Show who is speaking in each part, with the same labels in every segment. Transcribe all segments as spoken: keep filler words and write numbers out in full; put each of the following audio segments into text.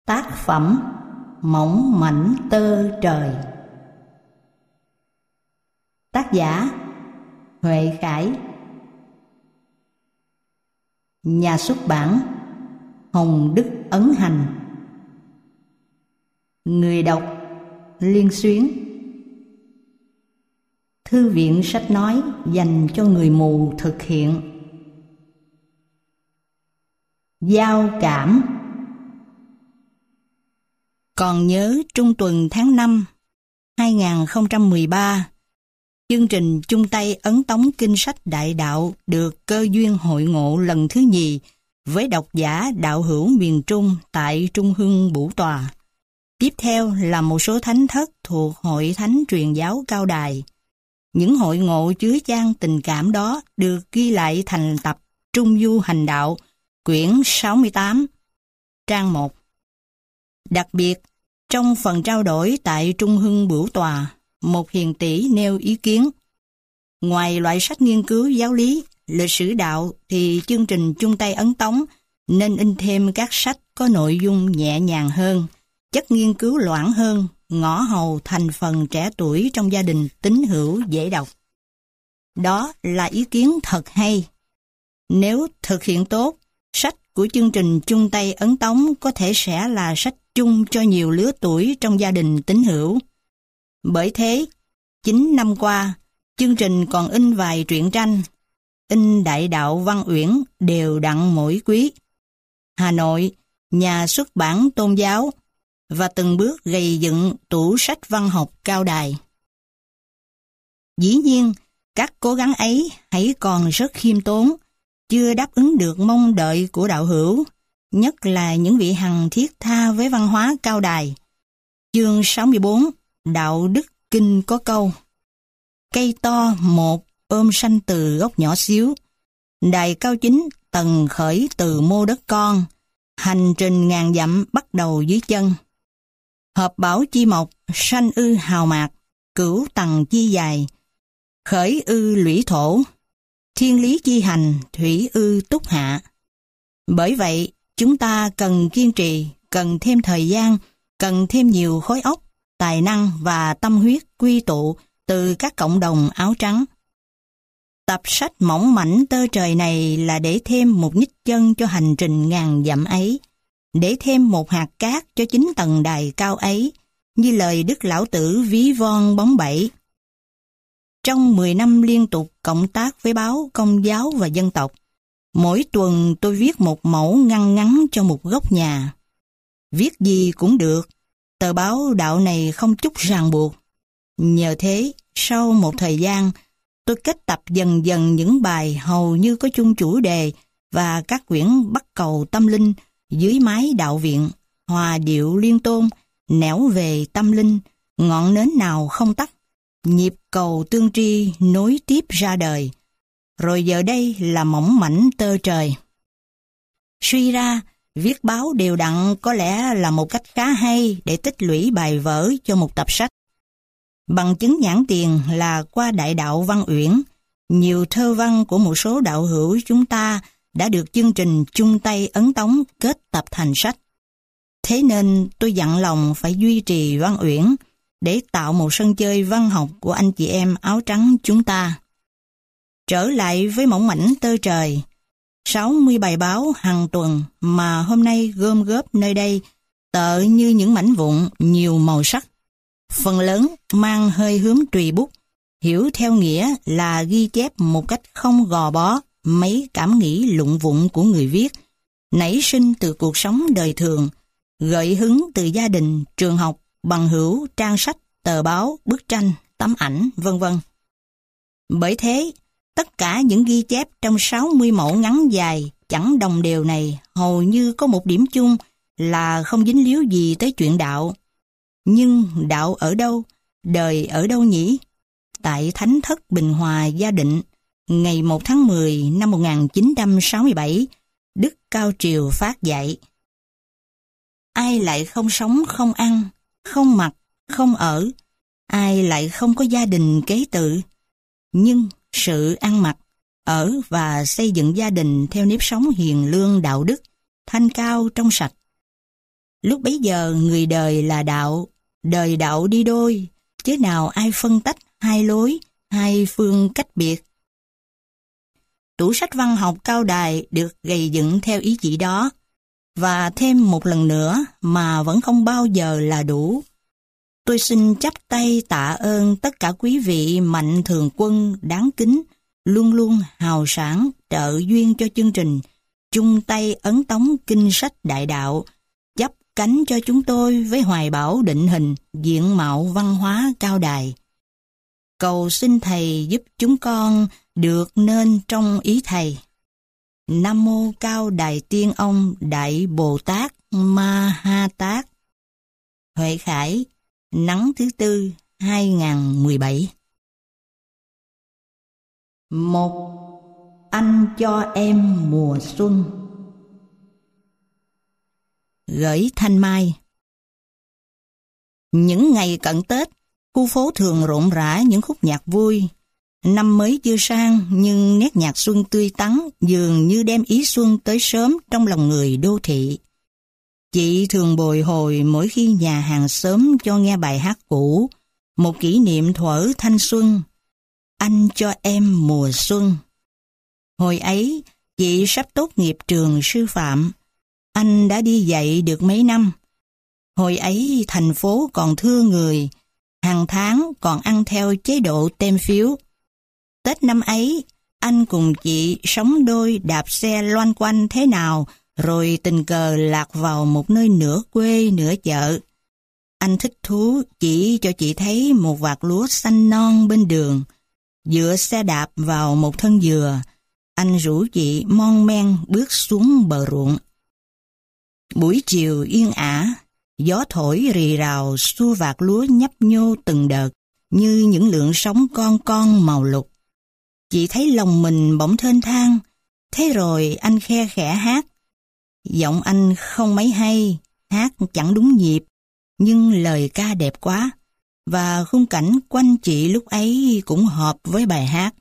Speaker 1: Tác phẩm Mỏng mảnh tơ trời. Tác giả Huệ Khải. Nhà xuất bản Hồng Đức Ấn Hành. Người đọc Liên Xuyến. Thư viện sách nói dành cho người mù thực hiện. Giao cảm. Còn nhớ trung tuần tháng năm hai nghìn không trăm mười ba, chương trình chung tay ấn tống kinh sách đại đạo được cơ duyên hội ngộ lần thứ nhì với độc giả đạo hữu miền Trung tại Trung Hưng Bửu Tòa. Tiếp theo là một số thánh thất thuộc Hội Thánh Truyền giáo Cao Đài. Những hội ngộ chứa chan tình cảm đó được ghi lại thành tập Trung Du Hành Đạo, quyển sáu mươi tám, trang một. Đặc biệt, trong phần trao đổi tại Trung Hưng Bửu Tòa, một hiền tỷ nêu ý kiến. Ngoài loại sách nghiên cứu giáo lý, lịch sử đạo thì chương trình chung tay ấn tống nên in thêm các sách có nội dung nhẹ nhàng hơn, chất nghiên cứu loãng hơn, ngõ hầu thành phần trẻ tuổi trong gia đình tín hữu dễ đọc. Đó là ý kiến thật hay. Nếu thực hiện tốt, sách của chương trình chung tay ấn tống có thể sẽ là sách chung cho nhiều lứa tuổi trong gia đình tín hữu. Bởi thế, chín năm qua, chương trình còn in vài truyện tranh, in Đại Đạo Văn Uyển đều đặn mỗi quý. Hà Nội, nhà xuất bản Tôn giáo, và từng bước gầy dựng tủ sách văn học Cao Đài. Dĩ nhiên, các cố gắng ấy hãy còn rất khiêm tốn, chưa đáp ứng được mong đợi của đạo hữu, nhất là những vị hằng thiết tha với văn hóa Cao Đài. Chương sáu mươi bốn, Đạo Đức Kinh có câu: cây to một ôm sanh từ gốc nhỏ xíu, đài cao chính tầng khởi từ mô đất con, hành trình ngàn dặm bắt đầu dưới chân. Hợp bảo chi mộc sanh ư hào mạc, cửu tầng chi dài, khởi ư lũy thổ, thiên lý chi hành thủy ư túc hạ. Bởi vậy, chúng ta cần kiên trì, cần thêm thời gian, cần thêm nhiều khối óc, tài năng và tâm huyết quy tụ từ các cộng đồng áo trắng. Tập sách mỏng mảnh tơ trời này là để thêm một nhích chân cho hành trình ngàn dặm ấy, để thêm một hạt cát cho chính tầng đài cao ấy, như lời Đức Lão Tử ví von bóng bẩy. Trong mười năm liên tục cộng tác với báo Công giáo và Dân tộc, mỗi tuần tôi viết một mẫu ngăn ngắn cho một góc nhà. Viết gì cũng được, tờ báo đạo này không chút ràng buộc. Nhờ thế, sau một thời gian, tôi kết tập dần dần những bài hầu như có chung chủ đề và các quyển bắt cầu tâm linh dưới mái đạo viện, hòa điệu liên tôn, nẻo về tâm linh, ngọn nến nào không tắt, nhịp cầu tương tri nối tiếp ra đời. Rồi giờ đây là mỏng mảnh tơ trời. Suy ra, viết báo đều đặn có lẽ là một cách khá hay để tích lũy bài vở cho một tập sách. Bằng chứng nhãn tiền là qua Đại Đạo Văn Uyển, nhiều thơ văn của một số đạo hữu chúng ta đã được chương trình chung tay ấn tống kết tập thành sách. Thế nên tôi dặn lòng phải duy trì Văn Uyển để tạo một sân chơi văn học của anh chị em áo trắng chúng ta. Trở lại với mỏng mảnh tơ trời, sáu mươi bài báo hàng tuần mà hôm nay gom góp nơi đây tợ như những mảnh vụn nhiều màu sắc. Phần lớn mang hơi hướng tùy bút, hiểu theo nghĩa là ghi chép một cách không gò bó mấy cảm nghĩ lụng vụng của người viết, nảy sinh từ cuộc sống đời thường, gợi hứng từ gia đình, trường học, bằng hữu, trang sách, tờ báo, bức tranh, tấm ảnh, vân vân. Bởi thế, tất cả những ghi chép trong sáu mươi mẫu ngắn dài chẳng đồng đều này hầu như có một điểm chung là không dính líu gì tới chuyện đạo. Nhưng đạo ở đâu, đời ở đâu nhỉ? Tại Thánh Thất Bình Hòa Gia Định, ngày một tháng mười năm một nghìn chín trăm sáu mươi bảy, Đức Cao Triều phát dạy: ai lại không sống, không ăn, không mặc, không ở, ai lại không có gia đình kế tự. Nhưng sự ăn mặc, ở và xây dựng gia đình theo nếp sống hiền lương đạo đức, thanh cao trong sạch. Lúc bấy giờ người đời là đạo, đời đạo đi đôi, chứ nào ai phân tách hai lối, hai phương cách biệt. Tủ sách văn học Cao Đài được gầy dựng theo ý chỉ đó, và thêm một lần nữa mà vẫn không bao giờ là đủ. Tôi xin chắp tay tạ ơn tất cả quý vị mạnh thường quân đáng kính, luôn luôn hào sảng trợ duyên cho chương trình chung tay ấn tống kinh sách đại đạo, chắp cánh cho chúng tôi với hoài bão định hình diện mạo văn hóa Cao Đài. Cầu xin Thầy giúp chúng con được nên trong ý Thầy. Nam mô Cao Đài Tiên Ông Đại Bồ Tát Ma Ha Tát. Huệ Khải, Nắng thứ tư hai nghìn không trăm mười bảy. Một, anh cho em mùa xuân. Gửi Thanh Mai. Những ngày cận Tết, khu phố thường rộn rã những khúc nhạc vui. Năm mới chưa sang nhưng nét nhạc xuân tươi tắn dường như đem ý xuân tới sớm trong lòng người đô thị. Chị thường bồi hồi mỗi khi nhà hàng xóm cho nghe bài hát cũ, một kỷ niệm thuở thanh xuân. Anh cho em mùa xuân. Hồi ấy, chị sắp tốt nghiệp trường sư phạm. Anh đã đi dạy được mấy năm. Hồi ấy thành phố còn thưa người, hàng tháng còn ăn theo chế độ tem phiếu. Tết năm ấy, anh cùng chị sống đôi đạp xe loanh quanh thế nào, rồi tình cờ lạc vào một nơi nửa quê nửa chợ. Anh thích thú chỉ cho chị thấy một vạt lúa xanh non bên đường. Dựa xe đạp vào một thân dừa, anh rủ chị mon men bước xuống bờ ruộng. Buổi chiều yên ả, gió thổi rì rào xua vạt lúa nhấp nhô từng đợt như những lượng sóng con con màu lục. Chị thấy lòng mình bỗng thênh thang, thế rồi anh khe khẽ hát. Giọng anh không mấy hay, hát chẳng đúng nhịp, nhưng lời ca đẹp quá, và khung cảnh quanh chị lúc ấy cũng hợp với bài hát.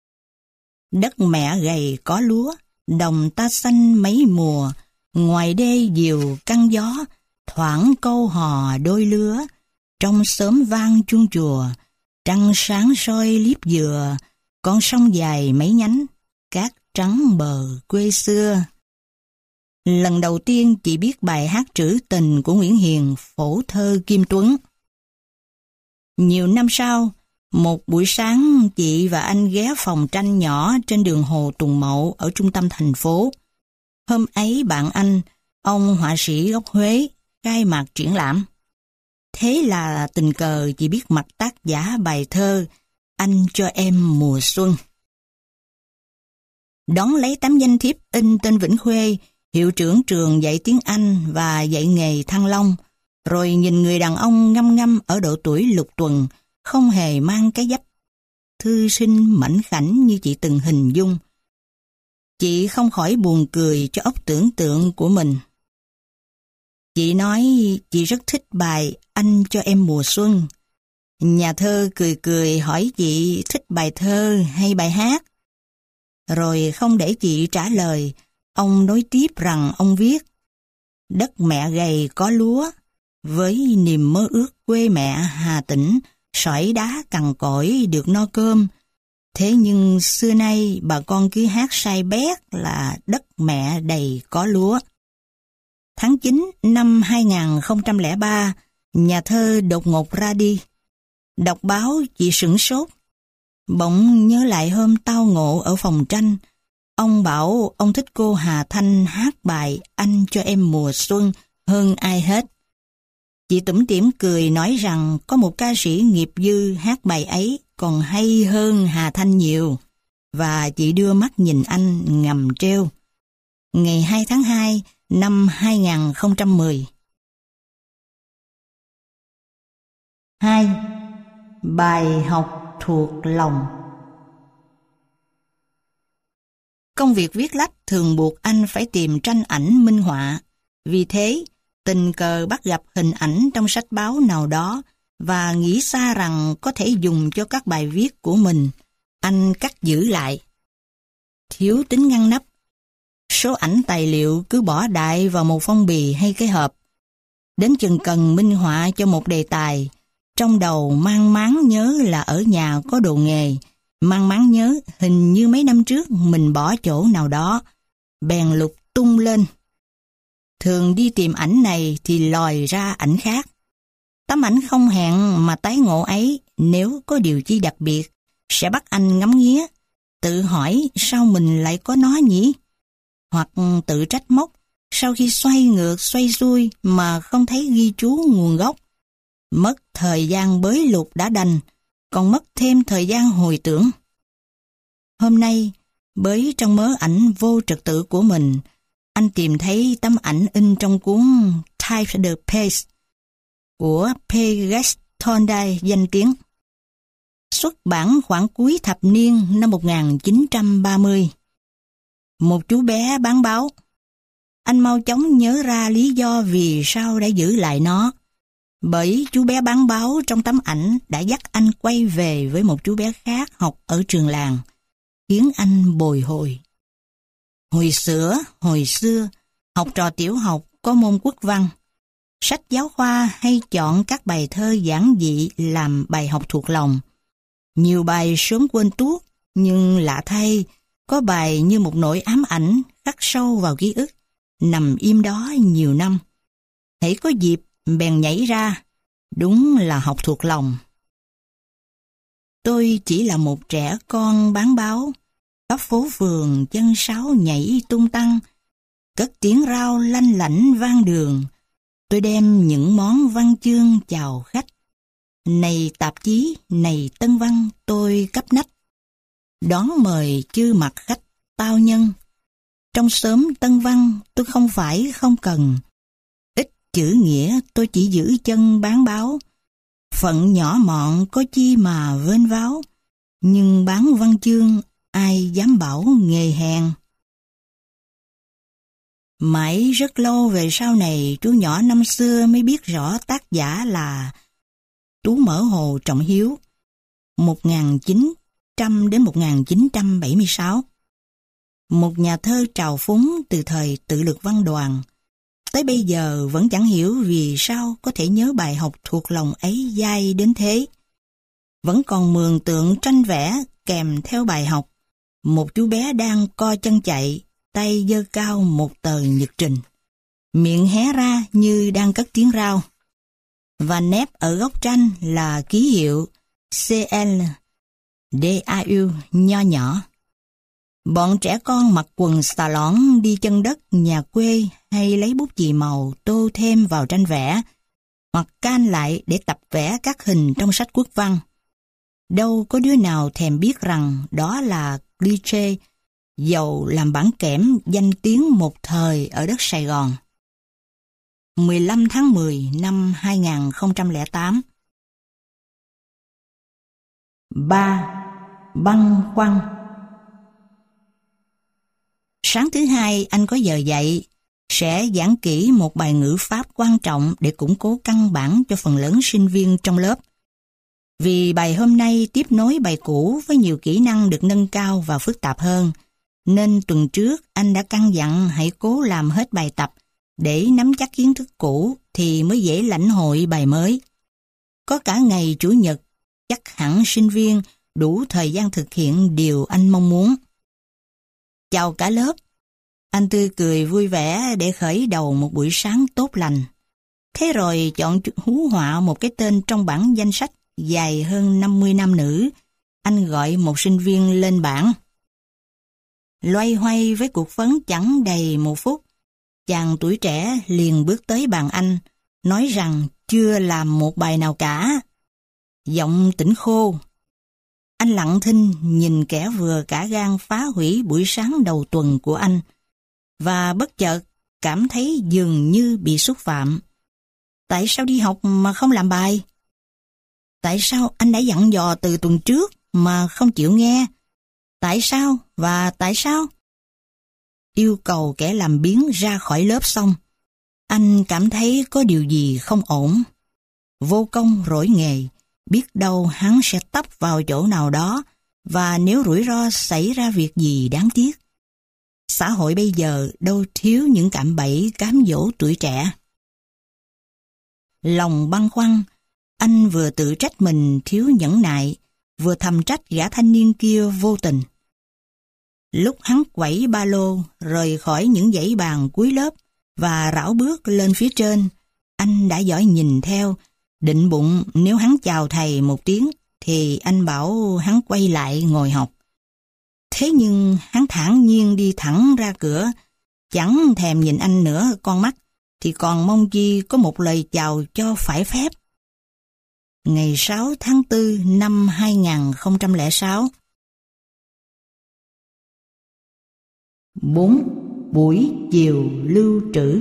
Speaker 1: Đất mẹ gầy có lúa, đồng ta xanh mấy mùa, ngoài đê diều căng gió, thoảng câu hò đôi lứa, trong xóm vang chuông chùa, trăng sáng soi liếp dừa, con sông dài mấy nhánh, cát trắng bờ quê xưa. Lần đầu tiên chị biết bài hát trữ tình của Nguyễn Hiền, phổ thơ Kim Tuấn. Nhiều năm sau, một buổi sáng chị và anh ghé phòng tranh nhỏ trên đường Hồ Tùng Mậu ở trung tâm thành phố. Hôm ấy bạn anh, ông họa sĩ gốc Huế, khai mạc triển lãm. Thế là tình cờ chị biết mặt tác giả bài thơ Anh cho em mùa xuân. Đón lấy tấm danh thiếp in tên Vĩnh Khuê, hiệu trưởng trường dạy tiếng Anh và dạy nghề Thăng Long, rồi nhìn người đàn ông ngăm ngăm ở độ tuổi lục tuần, không hề mang cái dấp thư sinh mảnh khảnh như chị từng hình dung. Chị không khỏi buồn cười cho óc tưởng tượng của mình. Chị nói chị rất thích bài Anh cho em mùa xuân. Nhà thơ cười cười hỏi chị thích bài thơ hay bài hát. Rồi không để chị trả lời, ông nói tiếp rằng ông viết: đất mẹ gầy có lúa, với niềm mơ ước quê mẹ Hà Tĩnh, sỏi đá cằn cỗi được no cơm. Thế nhưng xưa nay bà con cứ hát sai bét là đất mẹ đầy có lúa. Tháng chín năm hai nghìn không trăm lẻ ba, nhà thơ đột ngột ra đi. Đọc báo chị sửng sốt. Bỗng nhớ lại hôm tao ngộ ở phòng tranh. Ông bảo ông thích cô Hà Thanh hát bài Anh cho em mùa xuân hơn ai hết. Chị tủm tỉm cười nói rằng có một ca sĩ nghiệp dư hát bài ấy còn hay hơn Hà Thanh nhiều. Và chị đưa mắt nhìn anh ngầm trêu. Ngày hai tháng hai năm hai nghìn không trăm mười. hai. Bài học thuộc lòng. Công việc viết lách thường buộc anh phải tìm tranh ảnh minh họa. Vì thế, tình cờ bắt gặp hình ảnh trong sách báo nào đó và nghĩ xa rằng có thể dùng cho các bài viết của mình. Anh cắt giữ lại. Thiếu tính ngăn nắp, số ảnh tài liệu cứ bỏ đại vào một phong bì hay cái hộp. Đến chừng cần minh họa cho một đề tài, trong đầu mang máng nhớ là ở nhà có đồ nghề, mang máng nhớ hình như mấy năm trước mình bỏ chỗ nào đó, bèn lục tung lên. Thường đi tìm ảnh này thì lòi ra ảnh khác. Tấm ảnh không hẹn mà tái ngộ ấy, nếu có điều chi đặc biệt, sẽ bắt anh ngắm nghía, tự hỏi sao mình lại có nó nhỉ? Hoặc tự trách móc, sau khi xoay ngược xoay xuôi mà không thấy ghi chú nguồn gốc. Mất thời gian bới lục đã đành, còn mất thêm thời gian hồi tưởng. Hôm nay, bới trong mớ ảnh vô trật tự của mình, anh tìm thấy tấm ảnh in trong cuốn Type the Page của P. Gates Thorndike danh tiếng. Xuất bản khoảng cuối thập niên năm một nghìn chín trăm ba mươi. Một chú bé bán báo. Anh mau chóng nhớ ra lý do vì sao đã giữ lại nó. Bởi chú bé bán báo trong tấm ảnh đã dắt anh quay về với một chú bé khác học ở trường làng, khiến anh bồi hồi. Hồi xưa, hồi xưa, học trò tiểu học có môn quốc văn. Sách giáo khoa hay chọn các bài thơ giản dị làm bài học thuộc lòng. Nhiều bài sớm quên tuốt, nhưng lạ thay, có bài như một nỗi ám ảnh khắc sâu vào ký ức, nằm im đó nhiều năm. Hễ có dịp, bèn nhảy ra, đúng là học thuộc lòng. Tôi chỉ là một trẻ con bán báo, khắp phố phường chân sáo nhảy tung tăng, cất tiếng rao lanh lảnh vang đường. Tôi đem những món văn chương chào khách. Này tạp chí, này tân văn, tôi cấp nách. Đón mời chư mặt khách tao nhân. Trong xóm tân văn, tôi không phải không cần. Ít chữ nghĩa, tôi chỉ giữ chân bán báo. Phận nhỏ mọn có chi mà vênh váo. Nhưng bán văn chương, ai dám bảo nghề hèn. Mãi rất lâu về sau này, chú nhỏ năm xưa mới biết rõ tác giả là Tú Mở Hồ Trọng Hiếu, một nghìn chín trăm đến một nghìn chín trăm bảy mươi sáu. Một nhà thơ trào phúng từ thời tự lực văn đoàn. Tới bây giờ vẫn chẳng hiểu vì sao có thể nhớ bài học thuộc lòng ấy dai đến thế. Vẫn còn mường tượng tranh vẽ kèm theo bài học. Một chú bé đang co chân chạy, tay giơ cao một tờ nhật trình. Miệng hé ra như đang cất tiếng rao. Và nép ở góc tranh là ký hiệu C L D A U nho nhỏ. Bọn trẻ con mặc quần xà lõn đi chân đất nhà quê hay lấy bút chì màu tô thêm vào tranh vẽ, hoặc can lại để tập vẽ các hình trong sách quốc văn. Đâu có đứa nào thèm biết rằng đó là cliché, dầu làm bản kẽm danh tiếng một thời ở đất Sài Gòn. mười lăm tháng mười năm hai nghìn không trăm lẻ tám. ba. Băn khoăn. Sáng thứ hai anh có giờ dạy, sẽ giảng kỹ một bài ngữ pháp quan trọng để củng cố căn bản cho phần lớn sinh viên trong lớp. Vì bài hôm nay tiếp nối bài cũ với nhiều kỹ năng được nâng cao và phức tạp hơn, nên tuần trước anh đã căn dặn hãy cố làm hết bài tập để nắm chắc kiến thức cũ thì mới dễ lãnh hội bài mới. Có cả ngày Chủ nhật, chắc hẳn sinh viên đủ thời gian thực hiện điều anh mong muốn. Chào cả lớp. Anh tươi cười vui vẻ để khởi đầu một buổi sáng tốt lành. Thế rồi chọn hú họa một cái tên trong bảng danh sách dài hơn năm mươi nam nữ. Anh gọi một sinh viên lên bảng. Loay hoay với cuộc phấn chẳng đầy một phút, chàng tuổi trẻ liền bước tới bàn anh, nói rằng chưa làm một bài nào cả. Giọng tỉnh khô. Anh lặng thinh nhìn kẻ vừa cả gan phá hủy buổi sáng đầu tuần của anh, và bất chợt cảm thấy dường như bị xúc phạm. Tại sao đi học mà không làm bài? Tại sao anh đã dặn dò từ tuần trước mà không chịu nghe? Tại sao và tại sao? Yêu cầu kẻ làm biếng ra khỏi lớp xong, anh cảm thấy có điều gì không ổn. Vô công rỗi nghề, biết đâu hắn sẽ tấp vào chỗ nào đó, và nếu rủi ro xảy ra việc gì đáng tiếc. Xã hội bây giờ đâu thiếu những cạm bẫy cám dỗ tuổi trẻ. Lòng băn khoăn, anh vừa tự trách mình thiếu nhẫn nại, vừa thầm trách gã thanh niên kia vô tình. Lúc hắn quẩy ba lô rời khỏi những dãy bàn cuối lớp và rảo bước lên phía trên, anh đã dõi nhìn theo, định bụng nếu hắn chào thầy một tiếng thì anh bảo hắn quay lại ngồi học. Thế nhưng hắn thản nhiên đi thẳng ra cửa, chẳng thèm nhìn anh nữa con mắt, thì còn mong chi có một lời chào cho phải phép. Ngày sáu tháng tư năm hai nghìn không trăm lẻ sáu. bốn. Buổi chiều lưu trữ.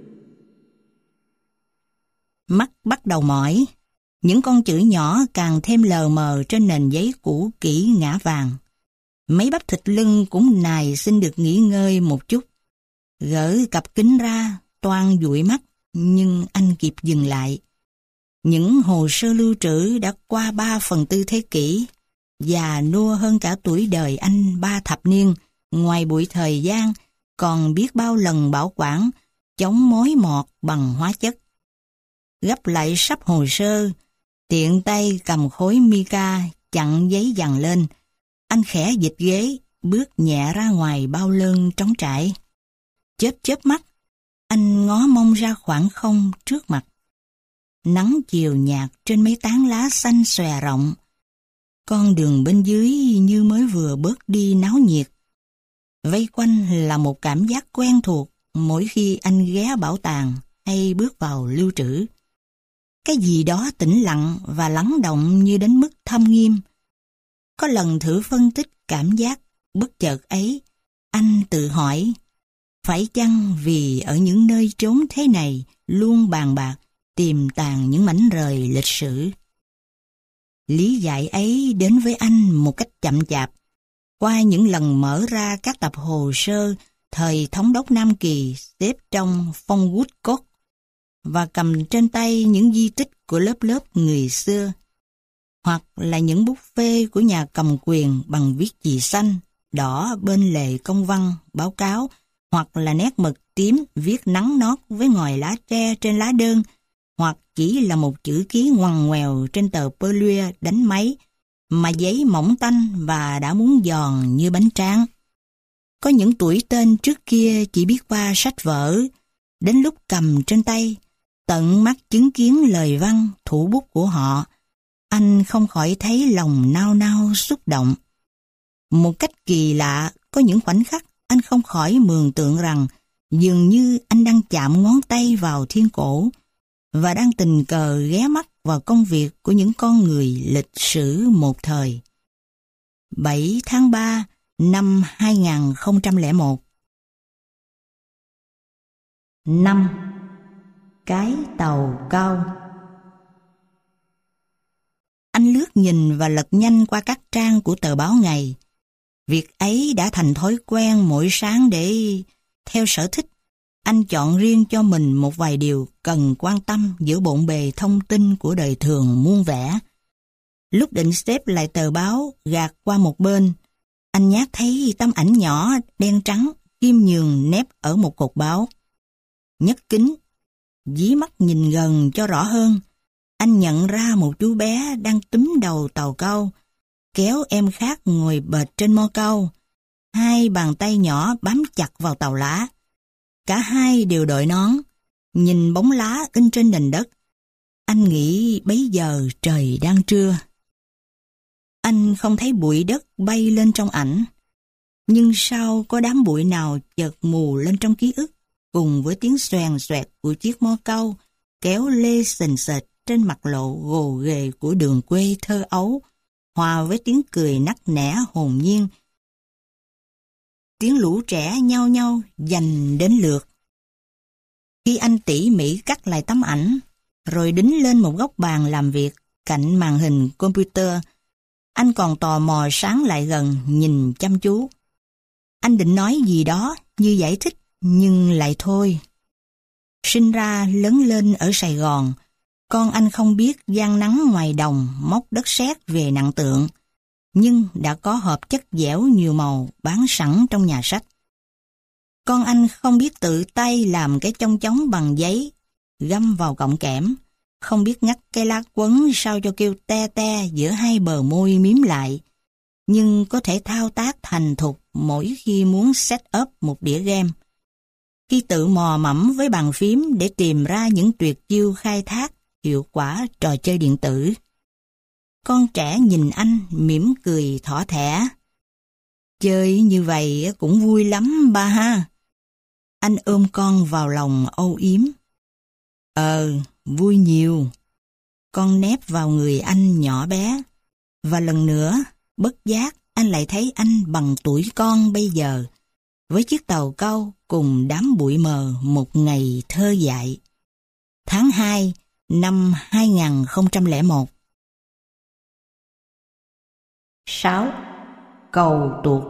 Speaker 1: Mắt bắt đầu mỏi, những con chữ nhỏ càng thêm lờ mờ trên nền giấy cũ kỹ ngã vàng. Mấy bắp thịt lưng cũng nài xin được nghỉ ngơi một chút. Gỡ cặp kính ra, toan dụi mắt, nhưng anh kịp dừng lại. Những hồ sơ lưu trữ đã qua ba phần tư thế kỷ, già nua hơn cả tuổi đời anh ba thập niên, ngoài bụi thời gian, còn biết bao lần bảo quản, chống mối mọt bằng hóa chất. Gấp lại sắp hồ sơ, tiện tay cầm khối mica chặn giấy dằn lên, anh khẽ dịch ghế, bước nhẹ ra ngoài bao lơn trống trải. Chớp chớp mắt, anh ngó mông ra khoảng không trước mặt. Nắng chiều nhạt trên mấy tán lá xanh xòe rộng. Con đường bên dưới như mới vừa bớt đi náo nhiệt. Vây quanh là một cảm giác quen thuộc mỗi khi anh ghé bảo tàng hay bước vào lưu trữ. Cái gì đó tĩnh lặng và lắng động như đến mức thâm nghiêm. Có lần thử phân tích cảm giác bất chợt ấy, anh tự hỏi, phải chăng vì ở những nơi trốn thế này luôn bàn bạc tìm tàng những mảnh rời lịch sử? Lý giải ấy đến với anh một cách chậm chạp, qua những lần mở ra các tập hồ sơ thời thống đốc Nam Kỳ xếp trong phong Woodcock và cầm trên tay những di tích của lớp lớp người xưa, hoặc là những bút phê của nhà cầm quyền bằng viết chì xanh, đỏ bên lề công văn, báo cáo, hoặc là nét mực tím viết nắn nót với ngòi lá tre trên lá đơn, hoặc chỉ là một chữ ký ngoằn ngoèo trên tờ Perluer đánh máy, mà giấy mỏng tanh và đã muốn giòn như bánh tráng. Có những tuổi tên trước kia chỉ biết qua sách vở, đến lúc cầm trên tay, tận mắt chứng kiến lời văn, thủ bút của họ, anh không khỏi thấy lòng nao nao xúc động. Một cách kỳ lạ, có những khoảnh khắc anh không khỏi mường tượng rằng dường như anh đang chạm ngón tay vào thiên cổ và đang tình cờ ghé mắt vào công việc của những con người lịch sử một thời. bảy tháng ba năm hai nghìn không trăm lẻ một. năm. Cái tàu cao. Anh lướt nhìn và lật nhanh qua các trang của tờ báo ngày. Việc ấy đã thành thói quen mỗi sáng để, theo sở thích, anh chọn riêng cho mình một vài điều cần quan tâm giữa bộn bề thông tin của đời thường muôn vẻ. Lúc định xếp lại tờ báo, gạt qua một bên, anh nhát thấy tấm ảnh nhỏ đen trắng khiêm nhường nép ở một cột báo. Nhấc kính, dí mắt nhìn gần cho rõ hơn, anh nhận ra một chú bé đang túm đầu tàu câu, kéo em khác ngồi bệt trên mo câu. Hai bàn tay nhỏ bám chặt vào tàu lá. Cả hai đều đội nón, nhìn bóng lá in trên nền đất. Anh nghĩ bấy giờ trời đang trưa. Anh không thấy bụi đất bay lên trong ảnh, nhưng sao có đám bụi nào chợt mù lên trong ký ức, cùng với tiếng xoèn xoẹt của chiếc mó câu kéo lê sình sệt trên mặt lộ gồ ghề của đường quê thơ ấu, hòa với tiếng cười nắc nẻ hồn nhiên. Tiếng lũ trẻ nhao nhao giành đến lượt. Khi anh tỉ mỉ cắt lại tấm ảnh, rồi đính lên một góc bàn làm việc cạnh màn hình computer, anh còn tò mò sáng lại gần nhìn chăm chú. Anh định nói gì đó như giải thích, nhưng lại thôi. Sinh ra lớn lên ở Sài Gòn, con anh không biết gian nắng ngoài đồng móc đất sét về nặng tượng, nhưng đã có hộp chất dẻo nhiều màu bán sẵn trong nhà sách. Con anh không biết tự tay làm cái chong chóng bằng giấy, găm vào cọng kẽm, không biết ngắt cái lá quấn sao cho kêu te te giữa hai bờ môi mím lại, nhưng có thể thao tác thành thục mỗi khi muốn set up một đĩa game. Khi tự mò mẫm với bàn phím để tìm ra những tuyệt chiêu khai thác hiệu quả trò chơi điện tử. Con trẻ nhìn anh mỉm cười thỏ thẻ. Chơi như vậy cũng vui lắm ba ha. Anh ôm con vào lòng âu yếm. Ờ, vui nhiều. Con nép vào người anh nhỏ bé. Và lần nữa, bất giác, anh lại thấy anh bằng tuổi con bây giờ, với chiếc tàu câu cùng đám bụi mờ một ngày thơ dại. Tháng hai năm hai nghìn không trăm lẻ một. sáu. Cầu tuột.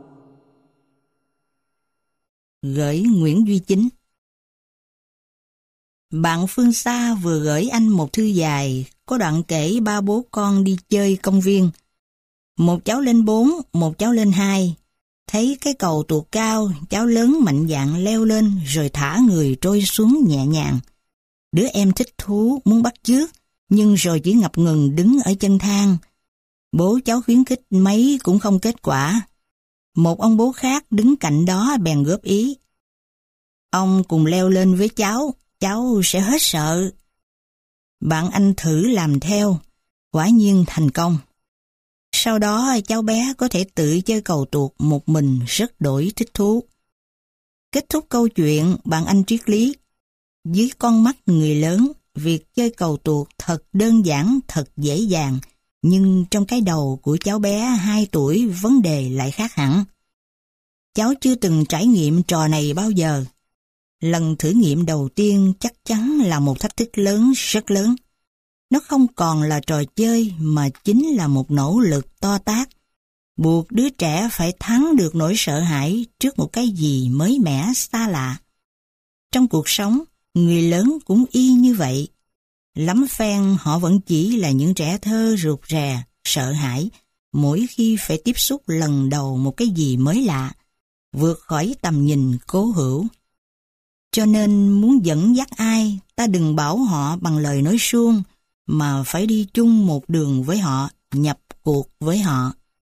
Speaker 1: Gửi Nguyễn Duy Chính. Bạn phương xa vừa gửi anh một thư dài, có đoạn kể ba bố con đi chơi công viên. Một cháu lên bốn, một cháu lên hai. Thấy cái cầu tuột cao, cháu lớn mạnh dạn leo lên rồi thả người trôi xuống nhẹ nhàng. Đứa em thích thú muốn bắt chước, nhưng rồi chỉ ngập ngừng đứng ở chân thang. Bố cháu khuyến khích mấy cũng không kết quả. Một ông bố khác đứng cạnh đó bèn góp ý. Ông cùng leo lên với cháu, cháu sẽ hết sợ. Bạn anh thử làm theo, quả nhiên thành công. Sau đó cháu bé có thể tự chơi cầu tuột một mình rất đổi thích thú. Kết thúc câu chuyện, bạn anh triết lý. Dưới con mắt người lớn, việc chơi cầu tuột thật đơn giản, thật dễ dàng, nhưng trong cái đầu của cháu bé hai tuổi vấn đề lại khác hẳn. Cháu chưa từng trải nghiệm trò này bao giờ. Lần thử nghiệm đầu tiên chắc chắn là một thách thức lớn, rất lớn. Nó không còn là trò chơi mà chính là một nỗ lực to tát, buộc đứa trẻ phải thắng được nỗi sợ hãi trước một cái gì mới mẻ xa lạ. Trong cuộc sống, người lớn cũng y như vậy. Lắm phen họ vẫn chỉ là những trẻ thơ rụt rè, sợ hãi, mỗi khi phải tiếp xúc lần đầu một cái gì mới lạ, vượt khỏi tầm nhìn cố hữu. Cho nên muốn dẫn dắt ai, ta đừng bảo họ bằng lời nói suông, mà phải đi chung một đường với họ, nhập cuộc với họ.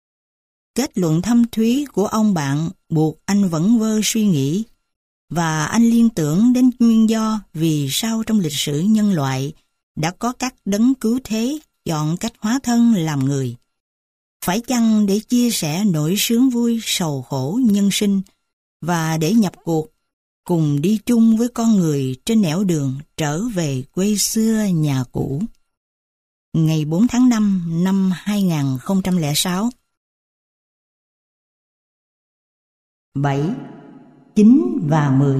Speaker 1: Kết luận thâm thúy của ông bạn buộc anh vẫn vơ suy nghĩ, và anh liên tưởng đến nguyên do vì sao trong lịch sử nhân loại đã có các đấng cứu thế chọn cách hóa thân làm người. Phải chăng để chia sẻ nỗi sướng vui sầu khổ nhân sinh và để nhập cuộc, cùng đi chung với con người trên nẻo đường trở về quê xưa nhà cũ. Ngày bốn tháng năm năm hai nghìn không trăm lẻ sáu. bảy, chín và mười.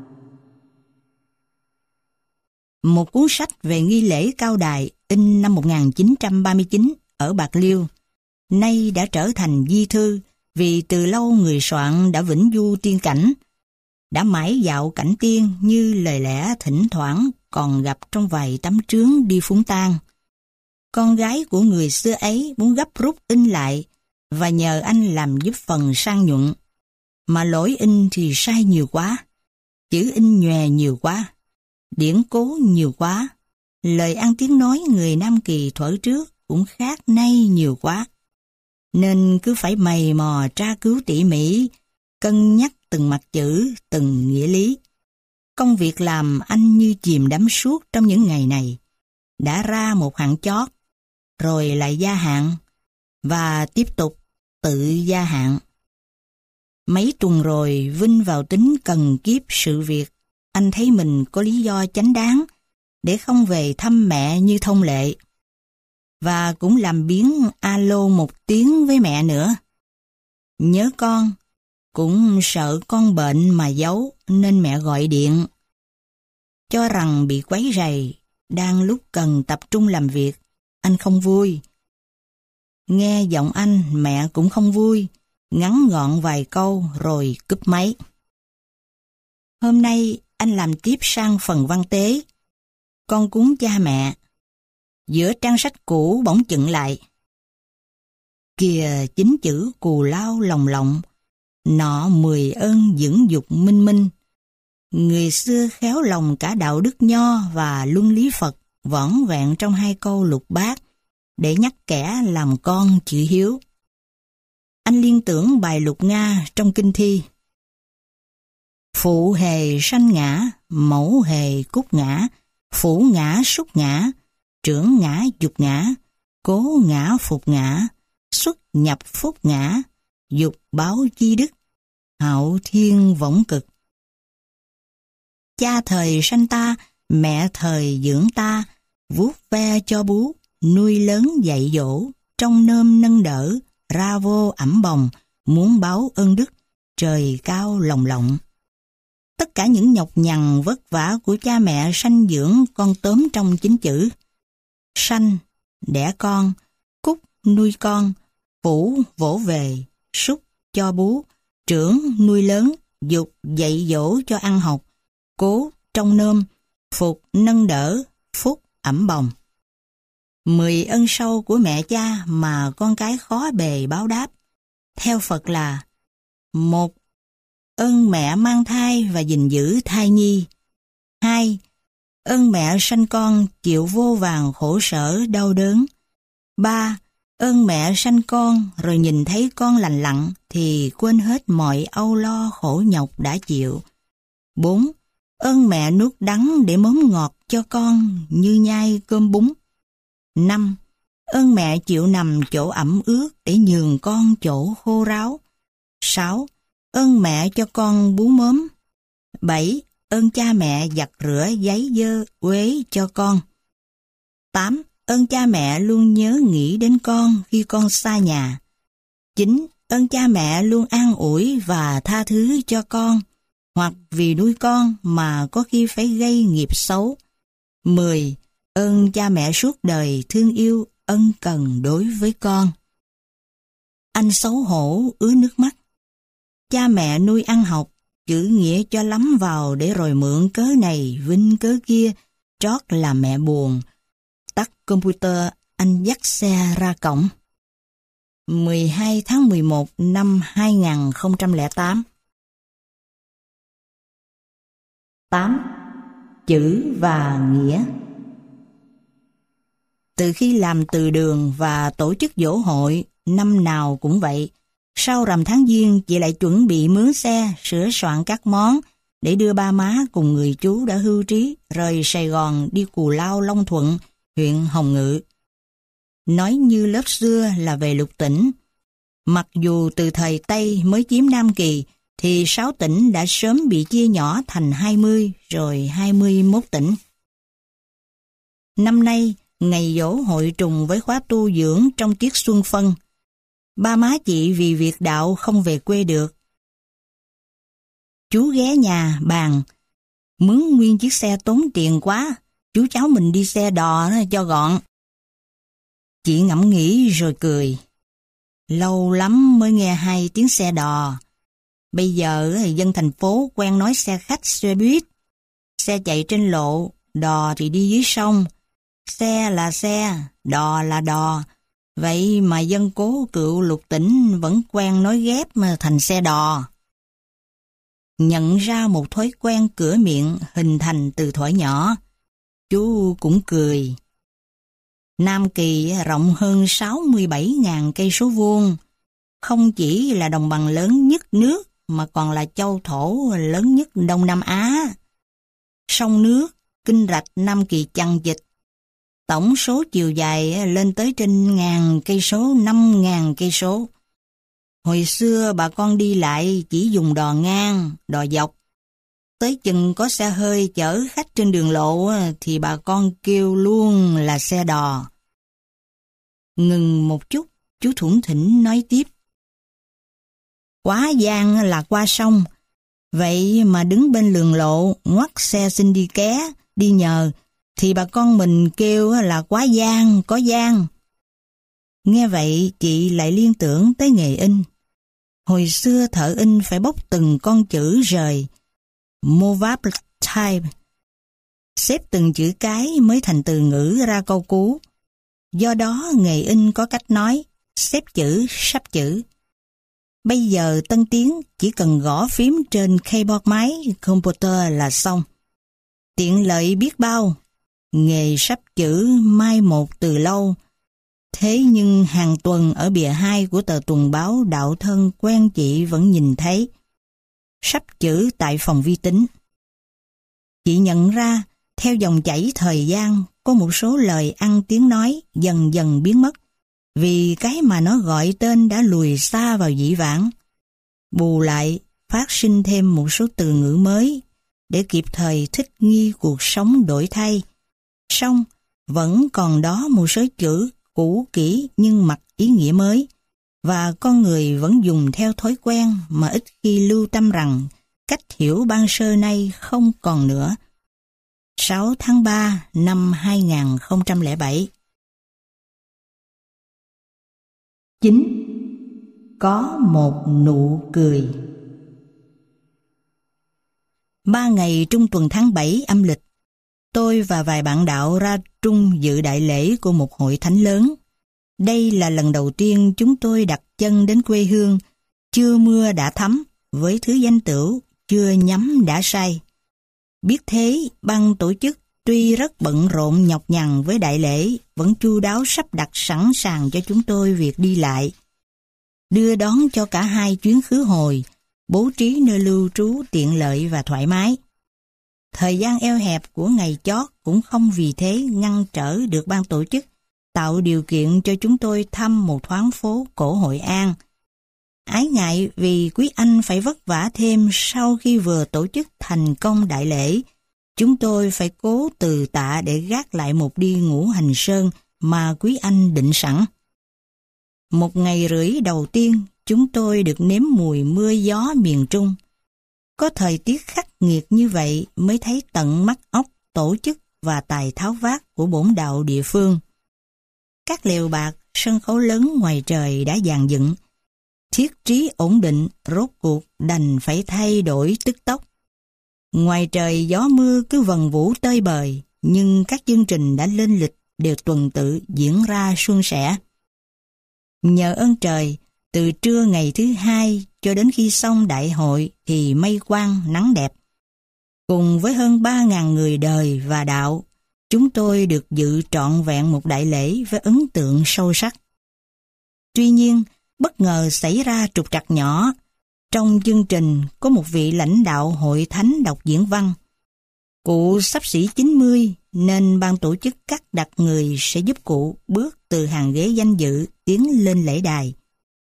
Speaker 1: Một cuốn sách về nghi lễ cao đài in năm một nghìn chín trăm ba mươi chín ở Bạc Liêu, nay đã trở thành di thư vì từ lâu người soạn đã vĩnh du tiên cảnh, đã mãi dạo cảnh tiên như lời lẽ thỉnh thoảng còn gặp trong vài tấm trướng đi phúng tang. Con gái của người xưa ấy muốn gấp rút in lại và nhờ anh làm giúp phần sang nhuận. Mà lỗi in thì sai nhiều quá, chữ in nhòe nhiều quá, điển cố nhiều quá, lời ăn tiếng nói người Nam Kỳ thuở trước cũng khác nay nhiều quá. Nên cứ phải mày mò tra cứu tỉ mỉ, cân nhắc từng mặt chữ, từng nghĩa lý. Công việc làm anh như chìm đắm suốt trong những ngày này. Đã ra một hạn chót, rồi lại gia hạn, và tiếp tục tự gia hạn. Mấy tuần rồi vinh vào tính cần kiếp sự việc, anh thấy mình có lý do chánh đáng để không về thăm mẹ như thông lệ. Và cũng làm biếng alo một tiếng với mẹ nữa. Nhớ con, cũng sợ con bệnh mà giấu nên mẹ gọi điện. Cho rằng bị quấy rầy, đang lúc cần tập trung làm việc, anh không vui. Nghe giọng anh mẹ cũng không vui, ngắn gọn vài câu rồi cúp máy. Hôm nay anh làm tiếp sang phần văn tế. Con cúng cha mẹ. Giữa trang sách cũ bỗng chững lại. Kìa chính chữ cù lao lồng lộng, nọ mười ơn dưỡng dục minh minh. Người xưa khéo lòng cả đạo đức nho và luân lý Phật vỏn vẹn trong hai câu lục bát để nhắc kẻ làm con chữ hiếu. Anh liên tưởng bài lục Nga trong kinh thi. Phụ hề sanh ngã, mẫu hề cúc ngã, phủ ngã súc ngã, trưởng ngã dục ngã, cố ngã phục ngã, xuất nhập phúc ngã, dục báo chi đức, hạo thiên võng cực. Cha thời sanh ta, mẹ thời dưỡng ta, vuốt ve cho bú, nuôi lớn dạy dỗ, trong nơm nâng đỡ, ra vô ẵm bồng, muốn báo ơn đức, trời cao lồng lộng. Tất cả những nhọc nhằn vất vả của cha mẹ sanh dưỡng con tóm trong chín chữ. Sanh, đẻ con, cúc, nuôi con, phủ, vỗ về, súc, cho bú, trưởng, nuôi lớn, dục, dạy dỗ cho ăn học, cố, trông nơm, phục, nâng đỡ, phúc, ẵm bồng. Mười ân sâu của mẹ cha mà con cái khó bề báo đáp. Theo Phật là: một. Ơn mẹ mang thai và gìn giữ thai nhi. Hai. Ơn mẹ sanh con chịu vô vàn khổ sở đau đớn. Ba. Ơn mẹ sanh con rồi nhìn thấy con lành lặn thì quên hết mọi âu lo khổ nhọc đã chịu. Bốn. Ơn mẹ nuốt đắng để mớm ngọt cho con như nhai cơm bún. Năm. Ơn mẹ chịu nằm chỗ ẩm ướt để nhường con chỗ khô ráo. Sáu. Ơn mẹ cho con bú mớm. Bảy. Ơn cha mẹ giặt rửa giấy dơ uế cho con. Tám. Ơn cha mẹ luôn nhớ nghĩ đến con khi con xa nhà. Chín. Ơn cha mẹ luôn an ủi và tha thứ cho con, hoặc vì nuôi con mà có khi phải gây nghiệp xấu. Mười. Ơn cha mẹ suốt đời thương yêu ân cần đối với con. Anh xấu hổ ứa nước mắt. Cha mẹ nuôi ăn học, chữ nghĩa cho lắm vào để rồi mượn cớ này vinh cớ kia, trót làm mẹ buồn. Tắt computer, anh dắt xe ra cổng. mười hai tháng mười một năm hai nghìn không trăm lẻ tám. tám. Chữ và nghĩa. Từ khi làm từ đường và tổ chức giỗ hội, năm nào cũng vậy, sau rằm tháng Giêng chị lại chuẩn bị mướn xe, sửa soạn các món để đưa ba má cùng người chú đã hưu trí rời Sài Gòn đi Cù Lao, Long Thuận, huyện Hồng Ngự. Nói như lớp xưa là về lục tỉnh. Mặc dù từ thời Tây mới chiếm Nam Kỳ, thì sáu tỉnh đã sớm bị chia nhỏ thành hai mươi rồi hai mươi mốt tỉnh. Năm nay, ngày giỗ hội trùng với khóa tu dưỡng trong tiết xuân phân. Ba má chị vì việc đạo không về quê được. Chú ghé nhà bàn, mướn nguyên chiếc xe tốn tiền quá, chú cháu mình đi xe đò cho gọn. Chị ngẫm nghĩ rồi cười. Lâu lắm mới nghe hai tiếng xe đò. Bây giờ dân thành phố quen nói xe khách, xe buýt. Xe chạy trên lộ, đò thì đi dưới sông. Xe là xe, đò là đò. Vậy mà dân cố cựu lục tỉnh vẫn quen nói ghép mà thành xe đò. Nhận ra một thói quen cửa miệng hình thành từ thuở nhỏ, chú cũng cười. Nam Kỳ rộng hơn sáu mươi bảy nghìn cây số vuông, không chỉ là đồng bằng lớn nhất nước mà còn là châu thổ lớn nhất Đông Nam Á. Sông nước, kinh rạch Nam Kỳ chằng chịt. Tổng số chiều dài lên tới trên ngàn cây số, năm ngàn cây số. Hồi xưa bà con đi lại chỉ dùng đò ngang, đò dọc. Tới chừng có xe hơi chở khách trên đường lộ thì bà con kêu luôn là xe đò. Ngừng một chút, chú Thuận Thỉnh nói tiếp. Quá giang là qua sông, vậy mà đứng bên đường lộ ngoắt xe xin đi ké, đi nhờ, thì bà con mình kêu là quá giang, có giang. Nghe vậy chị lại liên tưởng tới nghề in. Hồi xưa thợ in phải bóc từng con chữ rời, movable type, xếp từng chữ cái mới thành từ ngữ ra câu cú. Do đó nghề in có cách nói, xếp chữ, sắp chữ. Bây giờ tân tiến chỉ cần gõ phím trên keyboard máy, computer là xong. Tiện lợi biết bao. Nghề sắp chữ mai một từ lâu. Thế nhưng hàng tuần ở bìa hai của tờ tuần báo Đạo Thân quen chị vẫn nhìn thấy sắp chữ tại phòng vi tính. Chị nhận ra, theo dòng chảy thời gian, có một số lời ăn tiếng nói dần dần biến mất, vì cái mà nó gọi tên đã lùi xa vào dĩ vãng. Bù lại, phát sinh thêm một số từ ngữ mới, để kịp thời thích nghi cuộc sống đổi thay. Song, vẫn còn đó một số chữ cũ kỹ nhưng mặc ý nghĩa mới, và con người vẫn dùng theo thói quen mà ít khi lưu tâm rằng cách hiểu ban sơ nay không còn nữa. sáu tháng ba năm hai nghìn không trăm lẻ bảy. Chín. Có một nụ cười. Ba ngày trung tuần tháng bảy âm lịch, tôi và vài bạn đạo ra Trung dự đại lễ của một hội thánh lớn. Đây là lần đầu tiên chúng tôi đặt chân đến quê hương, chưa mưa đã thấm, với thứ danh tửu chưa nhắm đã say. Biết thế, ban tổ chức tuy rất bận rộn nhọc nhằn với đại lễ, vẫn chu đáo sắp đặt sẵn sàng cho chúng tôi việc đi lại, đưa đón cho cả hai chuyến khứ hồi, bố trí nơi lưu trú tiện lợi và thoải mái. Thời gian eo hẹp của ngày chót cũng không vì thế ngăn trở được ban tổ chức tạo điều kiện cho chúng tôi thăm một thoáng phố cổ Hội An. Ái ngại vì quý anh phải vất vả thêm sau khi vừa tổ chức thành công đại lễ, chúng tôi phải cố từ tạ để gác lại một đi Ngũ Hành Sơn mà quý anh định sẵn. Một ngày rưỡi đầu tiên, chúng tôi được nếm mùi mưa gió miền Trung. Có thời tiết khắc nghiệt như vậy mới thấy tận mắt óc tổ chức và tài tháo vát của bổn đạo địa phương. Các lều bạc, sân khấu lớn ngoài trời đã dàn dựng. Thiết trí ổn định, rốt cuộc đành phải thay đổi tức tốc. Ngoài trời gió mưa cứ vần vũ tơi bời, nhưng các chương trình đã lên lịch đều tuần tự diễn ra suôn sẻ. Nhờ ơn trời, từ trưa ngày thứ hai cho đến khi xong đại hội thì mây quang nắng đẹp. Cùng với hơn ba nghìn người đời và đạo, chúng tôi được dự trọn vẹn một đại lễ với ấn tượng sâu sắc. Tuy nhiên, bất ngờ xảy ra trục trặc nhỏ. Trong chương trình có một vị lãnh đạo hội thánh đọc diễn văn. Cụ xấp xỉ chín mươi nên ban tổ chức cắt đặt người sẽ giúp cụ bước từ hàng ghế danh dự tiến lên lễ đài.